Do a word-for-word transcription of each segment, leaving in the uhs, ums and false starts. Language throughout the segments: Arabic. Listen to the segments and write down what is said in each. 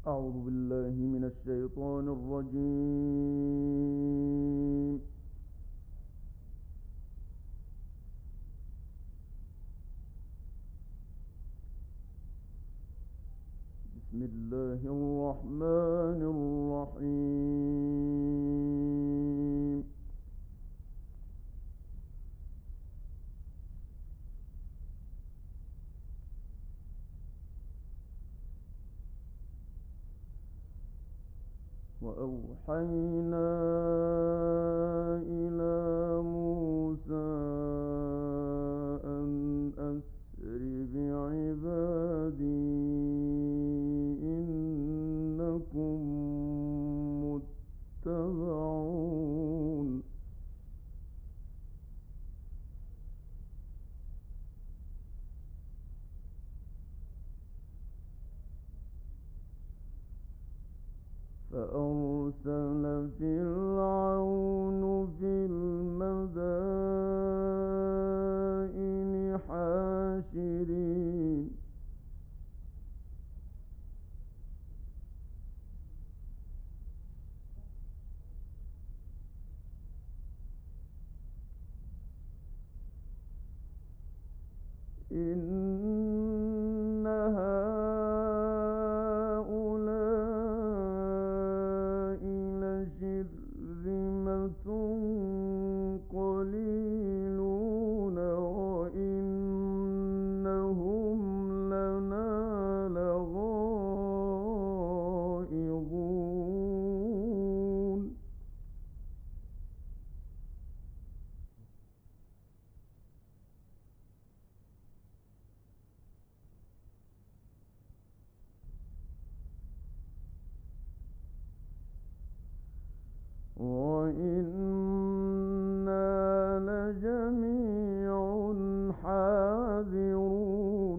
أعوذ بالله من الشيطان الرجيم. بسم الله الرحمن الرحيم. وأوحينا إلى موسى أن أسر بعبادي إنكم متبعون. فأرسل فرعون في المدائن حاشرين إن هؤلاء لشرذمة قليلون وإنهم لنا لغائظون. وإنا لجميع حاذرون.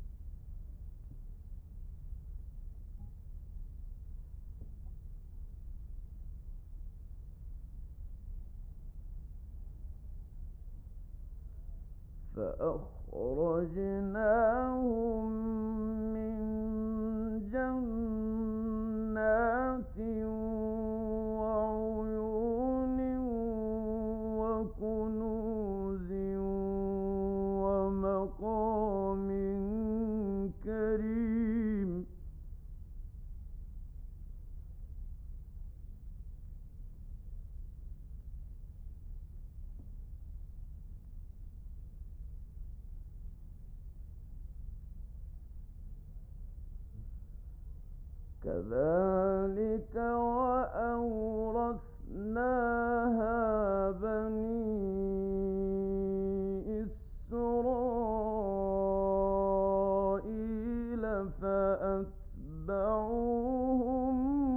فأخرجناهم من جنات وعيون وكنوز ومقام كريم. كذلك وأورثناها بني إسرائيل فأتبعوهم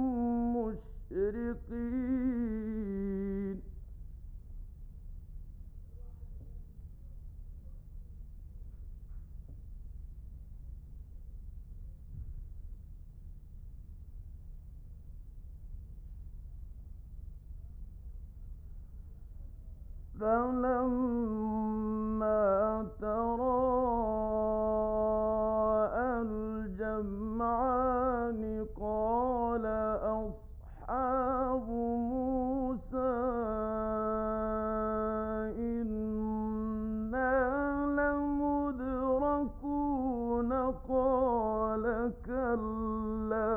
مشرقين. فلما تراءى الجمعان قال أصحاب موسى إنا لمدركون قال كلا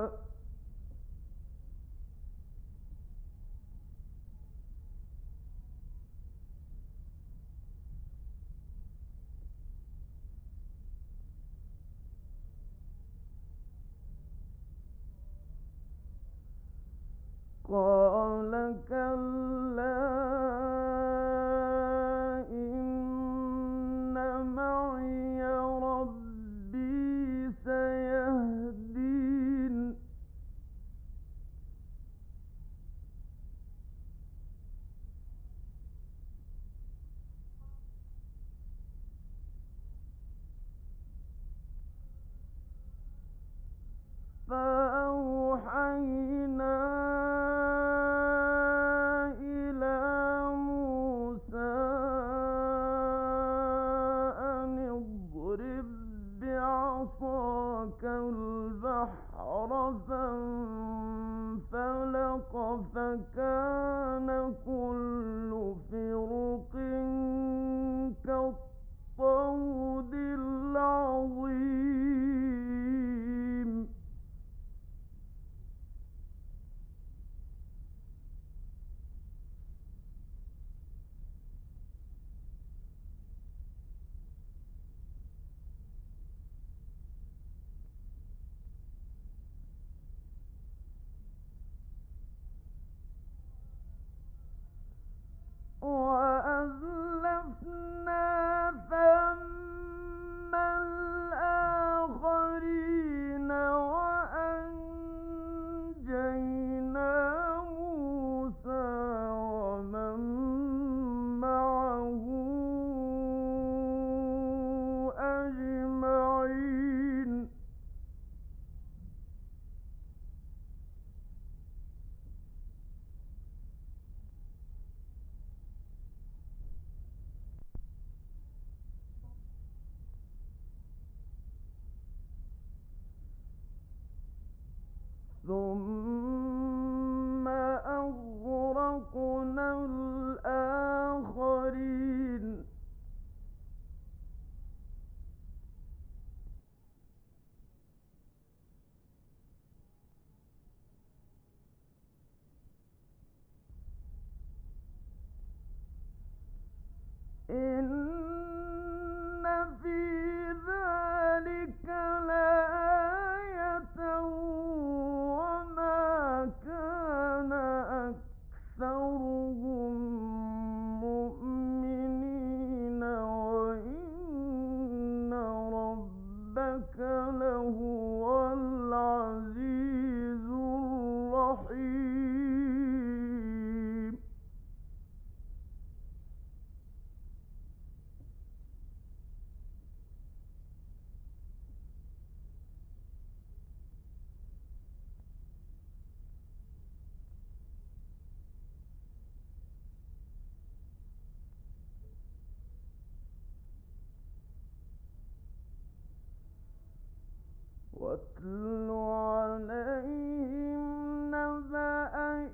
واتل عليهم نبأ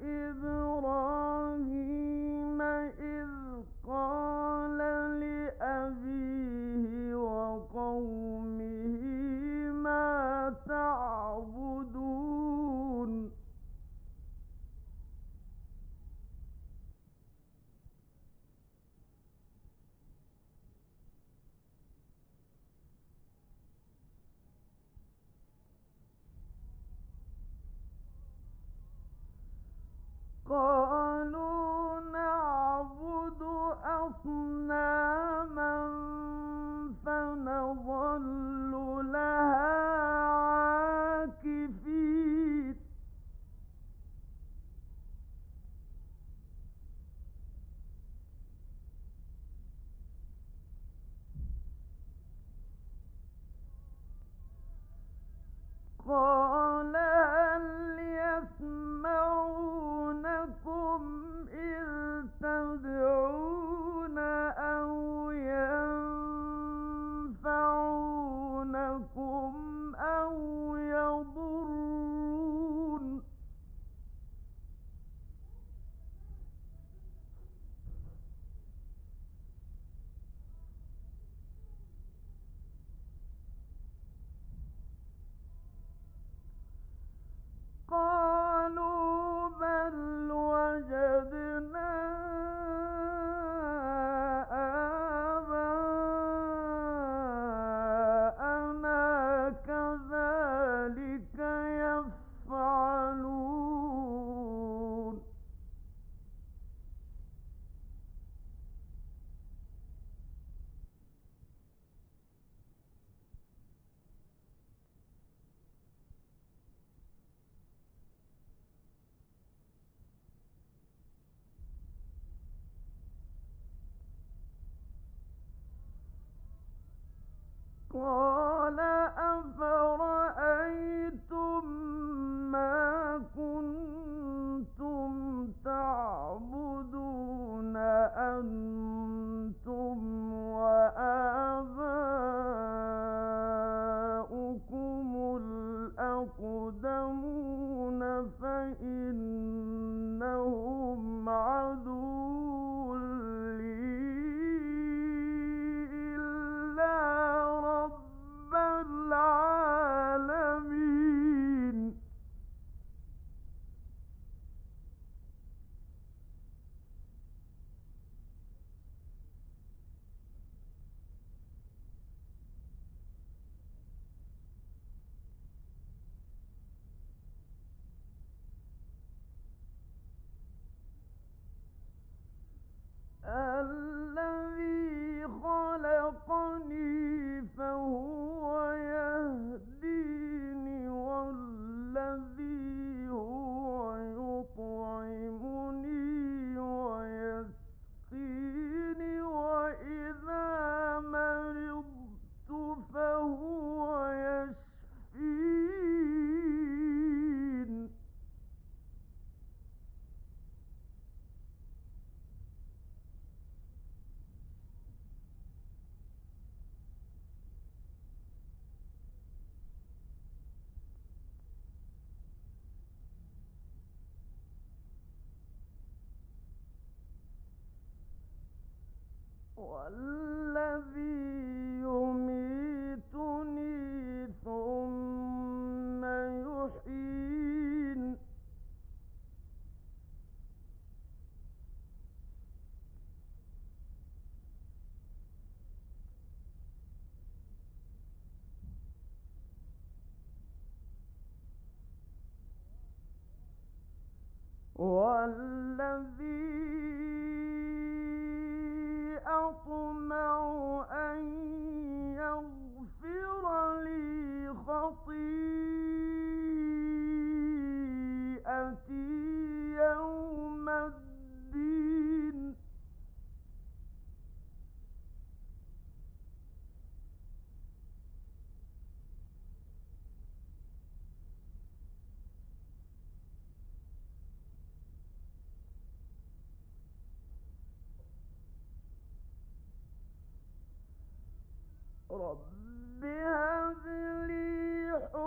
إبراهيم إذ قال لأبيه وقومه ما تعبدون قالوا نعبد أصناما فنظل لها عاكفين قال هل يسمعونكم إذ تدعون أو ينفعونكم أو يضرون قالوا بل وجدنا آباءنا كذلك يفعلون قال أفرأيتم ما كنتم تعبدون أنتم وآباؤكم الأقدمون فإنهم عدو لي إلا رب العالمين الذي خلقني فهو يهديني والذي هو يطعمني ويسقيني وإذا مرضت فهو يشفين والذي يميتني ثم يحيين والذي أطمع أن يغفر لي خطيئتي يوم الدين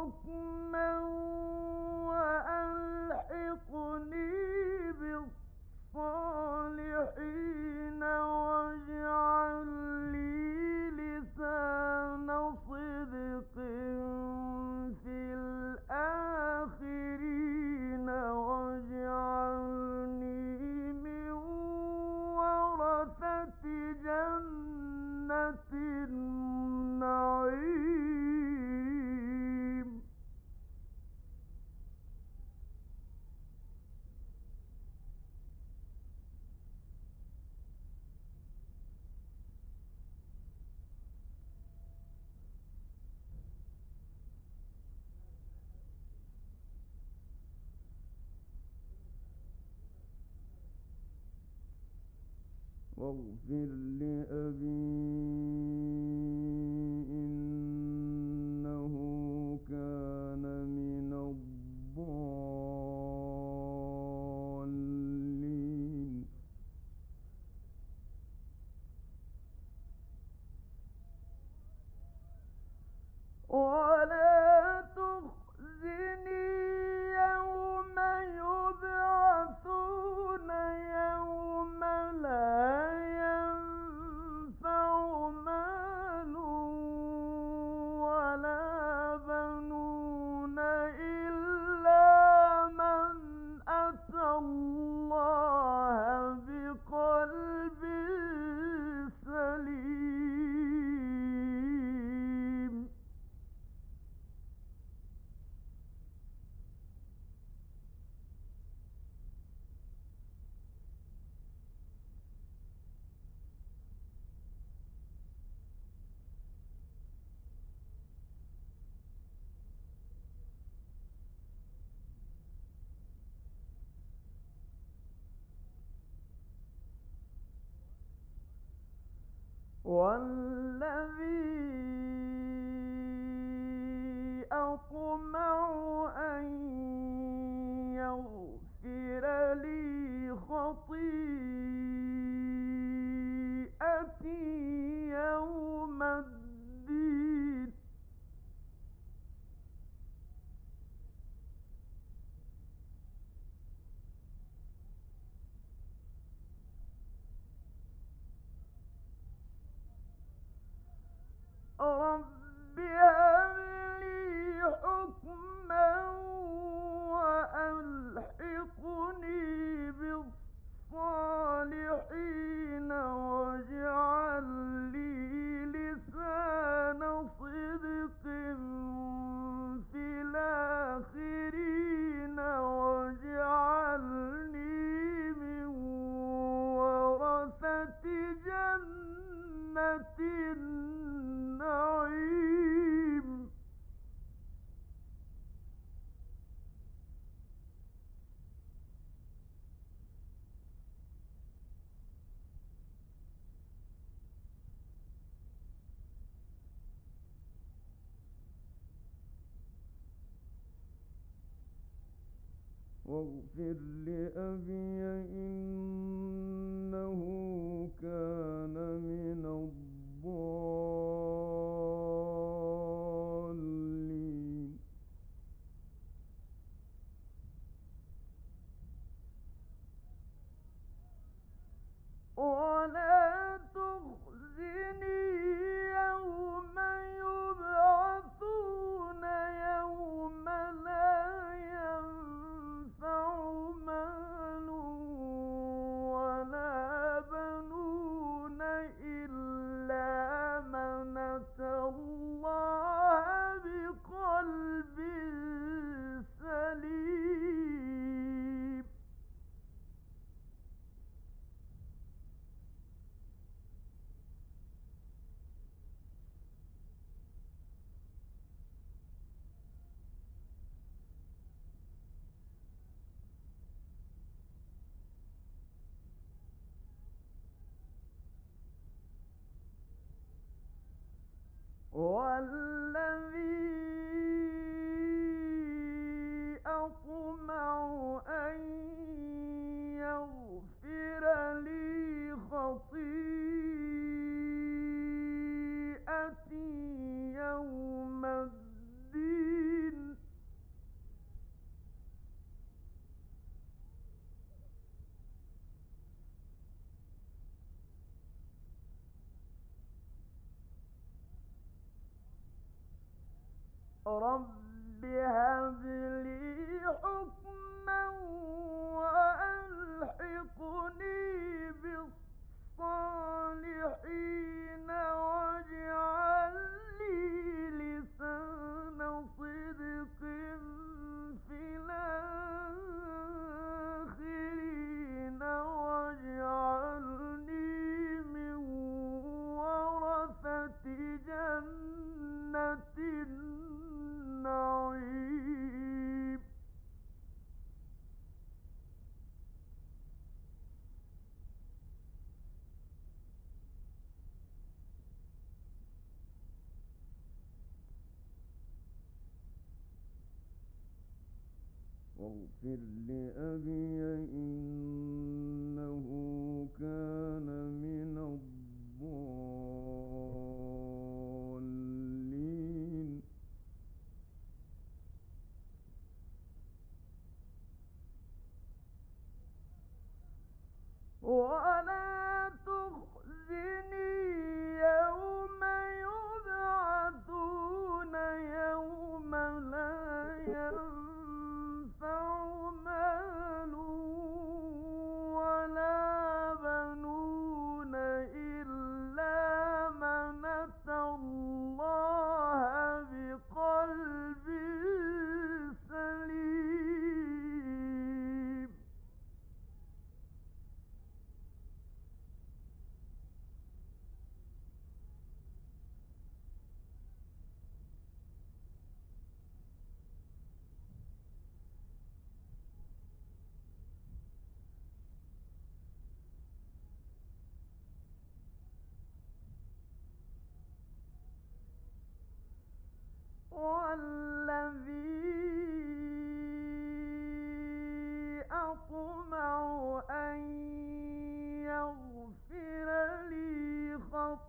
حكما وألحقني بالصالحين واجعل لي لسان صدق في الآخرين واجعلني من ورثة جنة النعيم. واغفر لأبي إنه كان من الضالين. ولا تخزني يوم يبعثون يوم لا ينفع مال ولا بنون إلا من أتى الله بقلب سليم. والذي أطمع أن يغفر لي خطيئتي يوم الدين. رب هب لي حكما وألحقني بالصالحين واجعل لي لسان صدق في الآخرين واجعلني من ورثة جنة النعيم. واغفر لأبي إنه كان من الضالين. ولا تخزني يوم يبعثون يوم لا ينفع مال رب هب لي حكما وألحقني بالصالحين واجعل لي لسان صدق في الآخرين واجعلني من ورثة جنة النعيم. واغفر لأبي إنه كان من الضالين. ولا تخزني يوم يبعثون يوم لا ينفع مال ولا بنون إلا من أتى الله بقلب سليم. والذي أطمع أن يغفر لي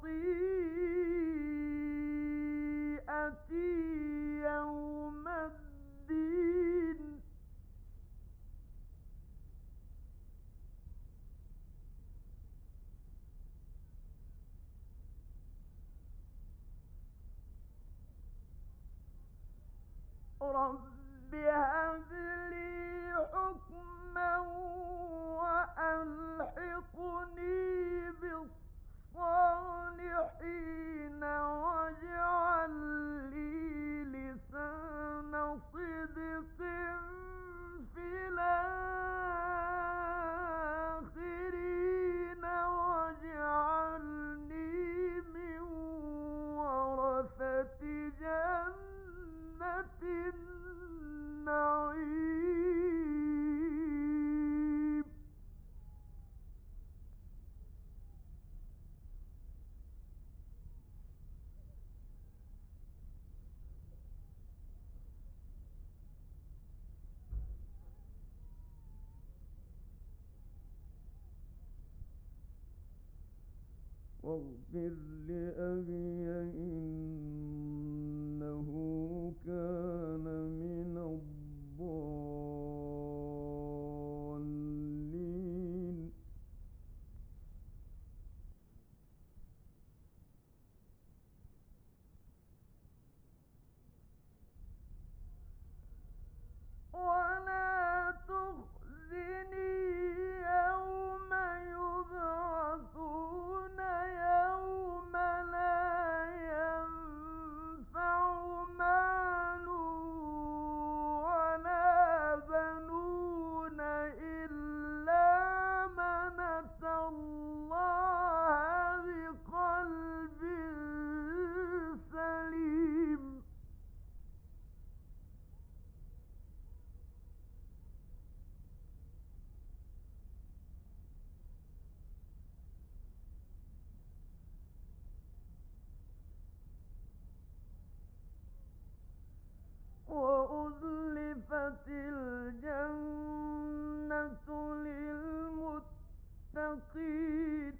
خطيئتي يوم الدين. رب هب لي حكما وألحقني بالصالحين واجعل لي لسان صدق في الآخرين واجعلني من ورثة جنة النعيم. واغفر لأبي إنه كان من الضالين. ولا تخزني يوم يبعثون يوم لا ينفع مال ولا بنون إلا من أتى الله بقلب سليم. وأزلفت الجنة للمتقين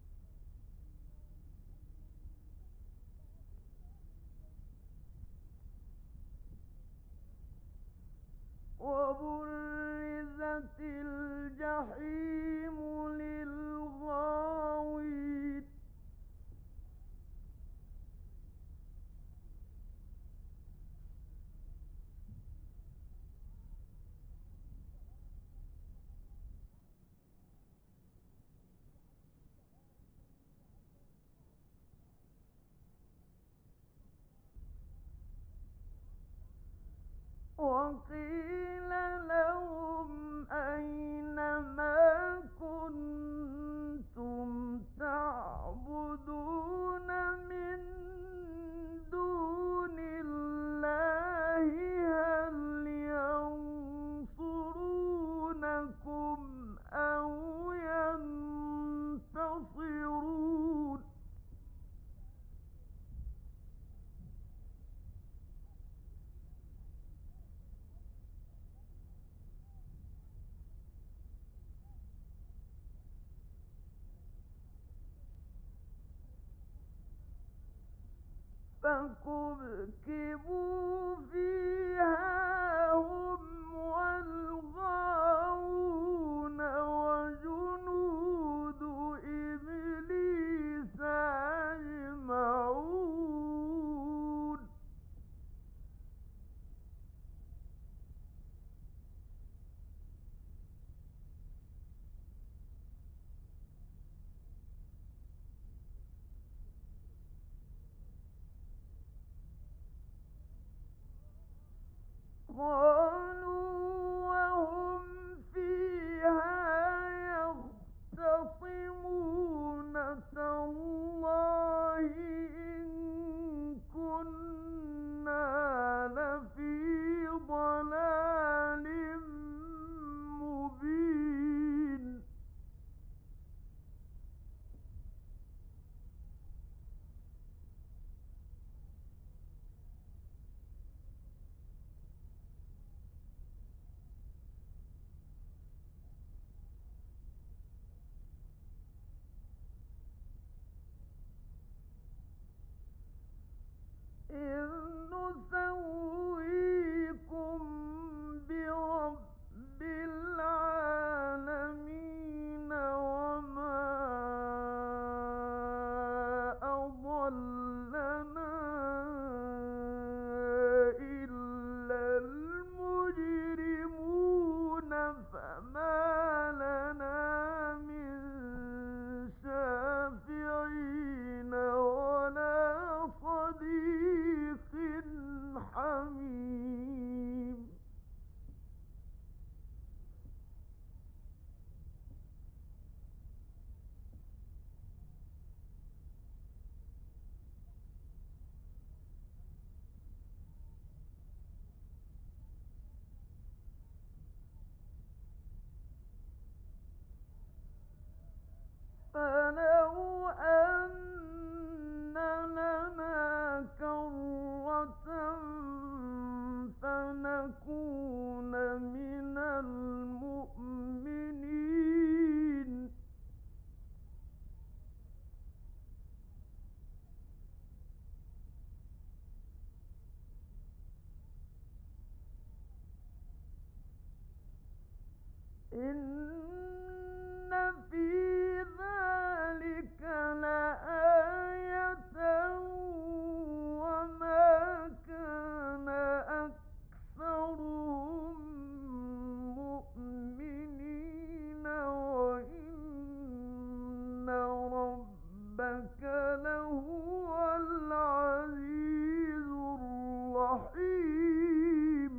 وبرزت الجحيم للغاوين. وقيل لهم أين ما كنتم تعبدون من دون الله هل ينصرونكم أو ينتصرون فكبكبوا فيها هم والغاوون وجنود إبليس أجمعون قالوا وهم فيها يختصمون تالله إن كنا لفي ضلال مبين إذ نسويكم برب العالمين وما أضلنا إلا المجرمون فما لنا من شافعين ولا صديق حميم فلو أن لنا كرة فنكون من المؤمنين إن في ذلك لآية وما كان أكثرهم مؤمنين وإن ربك لهو العزيز الرحيم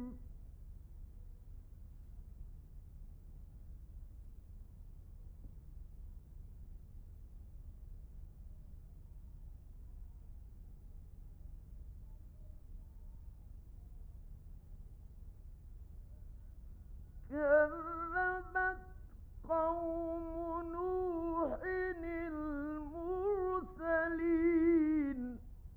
كذبت قوم نوح المرسلين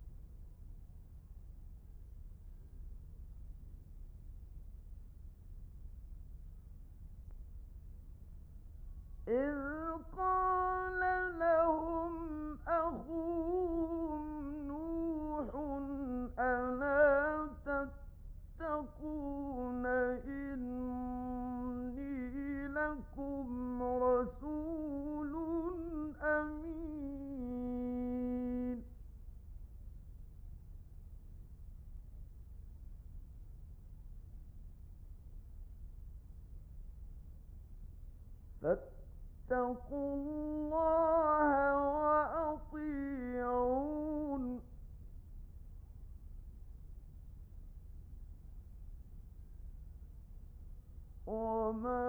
إذ قال لهم أخوهم نوح ألا تتقون إني لكم رسول أمين فاتقوا الله وأطيعون وما